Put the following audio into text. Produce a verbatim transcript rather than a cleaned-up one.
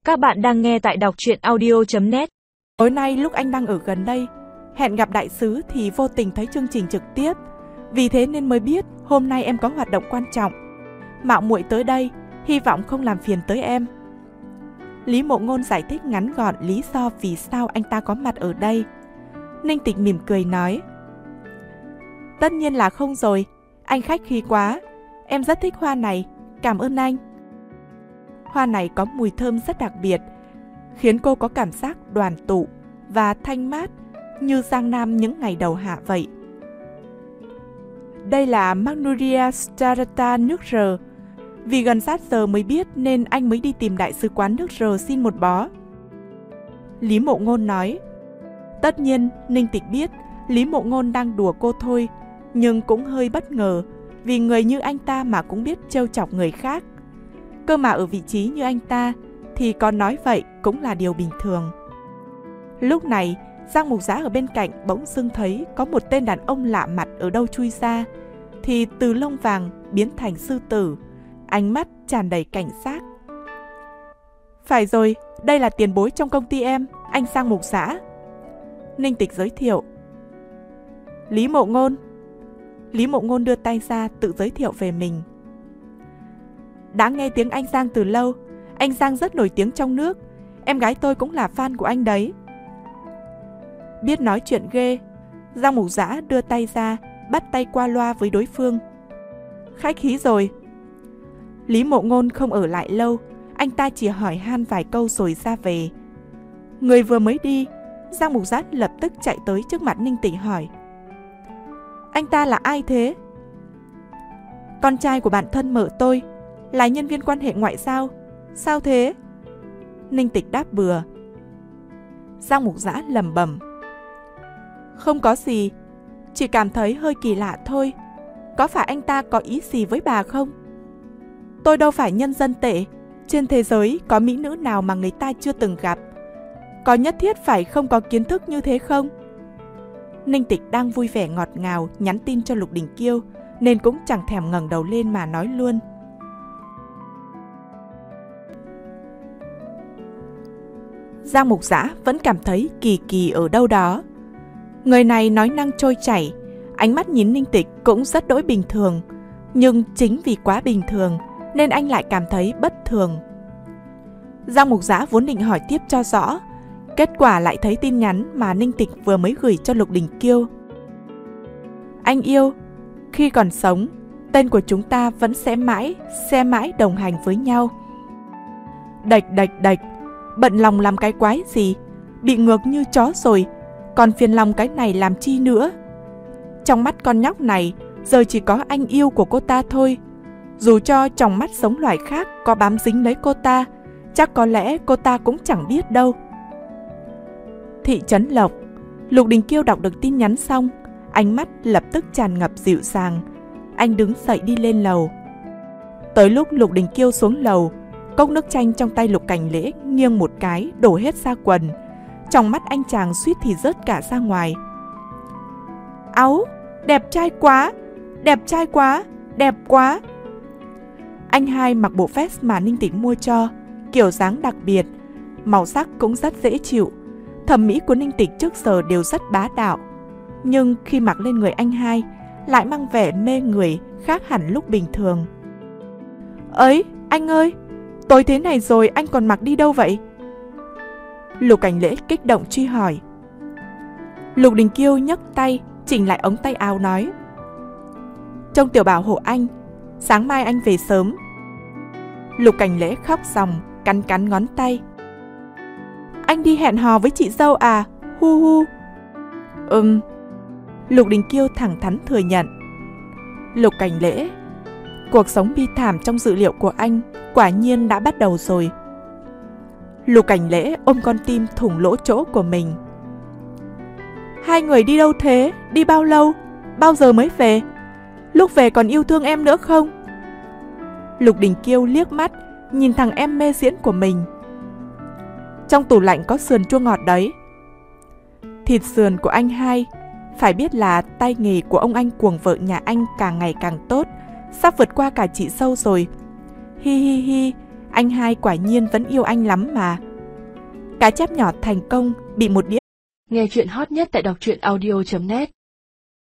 Các bạn đang nghe tại đọc truyện audio chấm net. Tối nay lúc anh đang ở gần đây, hẹn gặp đại sứ thì vô tình thấy chương trình trực tiếp. Vì thế nên mới biết hôm nay em có hoạt động quan trọng. Mạo muội tới đây, hy vọng không làm phiền tới em. Lý Mộ Ngôn giải thích ngắn gọn lý do vì sao anh ta có mặt ở đây. Ninh Tịch mỉm cười nói: Tất nhiên là không rồi, anh khách khí quá. Em rất thích hoa này, cảm ơn anh. Hoa này có mùi thơm rất đặc biệt, khiến cô có cảm giác đoàn tụ và thanh mát như Giang Nam những ngày đầu hạ vậy. Đây là Magnolia Sterata nước R. Vì gần sát giờ mới biết nên anh mới đi tìm đại sứ quán nước R xin một bó. Lý Mộ Ngôn nói. Tất nhiên Ninh Tịch biết Lý Mộ Ngôn đang đùa cô thôi, nhưng cũng hơi bất ngờ vì người như anh ta mà cũng biết trêu chọc người khác. Cơ mà ở vị trí như anh ta thì có nói vậy cũng là điều bình thường. Lúc này Giang Mục Giã ở bên cạnh bỗng dưng thấy có một tên đàn ông lạ mặt ở đâu chui ra, thì từ lông vàng biến thành sư tử, ánh mắt tràn đầy cảnh giác. Phải rồi, đây là tiền bối trong công ty em, anh Giang Mục Giã. Ninh Tịch giới thiệu. Lý Mộ Ngôn. Lý Mộ Ngôn đưa tay ra tự giới thiệu về mình. Đã nghe tiếng anh Giang từ lâu, anh Giang rất nổi tiếng trong nước, em gái tôi cũng là fan của anh đấy. Biết nói chuyện ghê, Giang Mục Giã đưa tay ra, bắt tay qua loa với đối phương. Khách khí rồi. Lý Mộ Ngôn không ở lại lâu, anh ta chỉ hỏi han vài câu rồi ra về. Người vừa mới đi, Giang Mục Giã lập tức chạy tới trước mặt Ninh Tịch hỏi: Anh ta là ai thế? Con trai của bạn thân mợ tôi, là nhân viên quan hệ ngoại giao. Sao thế? Ninh Tịch đáp bừa. Giang Mục Giã lẩm bẩm: Không có gì, chỉ cảm thấy hơi kỳ lạ thôi. Có phải anh ta có ý gì với bà không? Tôi đâu phải nhân dân tệ, trên thế giới có mỹ nữ nào mà người ta chưa từng gặp. Có nhất thiết phải không có kiến thức như thế không? Ninh Tịch đang vui vẻ ngọt ngào nhắn tin cho Lục Đình Kiêu, nên cũng chẳng thèm ngẩng đầu lên mà nói luôn. Giang Mục Giã vẫn cảm thấy kỳ kỳ ở đâu đó. Người này nói năng trôi chảy, ánh mắt nhìn Ninh Tịch cũng rất đỗi bình thường, nhưng chính vì quá bình thường nên anh lại cảm thấy bất thường. Giang Mục Giã vốn định hỏi tiếp cho rõ, kết quả lại thấy tin nhắn mà Ninh Tịch vừa mới gửi cho Lục Đình Kiêu. Anh yêu, khi còn sống, tên của chúng ta vẫn sẽ mãi, sẽ mãi đồng hành với nhau. Đạch đạch đạch, bận lòng làm cái quái gì, bị ngược như chó rồi, còn phiền lòng cái này làm chi nữa. Trong mắt con nhóc này, giờ chỉ có anh yêu của cô ta thôi. Dù cho trong mắt sống loài khác có bám dính lấy cô ta, chắc có lẽ cô ta cũng chẳng biết đâu. Thị trấn Lộc. Lục Đình Kiêu đọc được tin nhắn xong, ánh mắt lập tức tràn ngập dịu dàng. Anh đứng dậy đi lên lầu. Tới lúc Lục Đình Kiêu xuống lầu, cốc nước chanh trong tay Lục Cảnh Lễ nghiêng một cái đổ hết ra quần. Trong mắt anh chàng suýt thì rớt cả ra ngoài. Áu, đẹp trai quá, đẹp trai quá, đẹp quá. Anh hai mặc bộ vest mà Ninh Tịch mua cho, kiểu dáng đặc biệt, màu sắc cũng rất dễ chịu. Thẩm mỹ của Ninh Tịch trước giờ đều rất bá đạo, nhưng khi mặc lên người anh hai lại mang vẻ mê người khác hẳn lúc bình thường. Ấy, anh ơi, tối thế này rồi anh còn mặc đi đâu vậy? Lục Cảnh Lễ kích động truy hỏi. Lục Đình Kiêu nhấc tay chỉnh lại ống tay áo nói: Trông tiểu bảo hộ anh, sáng mai anh về sớm. Lục Cảnh Lễ khóc ròng, cắn cắn ngón tay. Anh đi hẹn hò với chị dâu à? Hu hu. Ừm. Lục Đình Kiêu thẳng thắn thừa nhận. Lục Cảnh Lễ, cuộc sống bi thảm trong dự liệu của anh quả nhiên đã bắt đầu rồi. Lục Cảnh Lễ ôm con tim thủng lỗ chỗ của mình. Hai người đi đâu thế? Đi bao lâu? Bao giờ mới về? Lúc về còn yêu thương em nữa không? Lục Đình Kiêu liếc mắt nhìn thằng em mê diễn của mình. Trong tủ lạnh có sườn chua ngọt đấy. Thịt sườn của anh hai, phải biết là tay nghề của ông anh cuồng vợ nhà anh càng ngày càng tốt, sắp vượt qua cả chị dâu rồi. Hi hi hi, Anh hai quả nhiên vẫn yêu anh lắm mà. Cá chép nhỏ thành công bị một đĩa. Nghe chuyện hot nhất tại đọc truyện audio chấm net.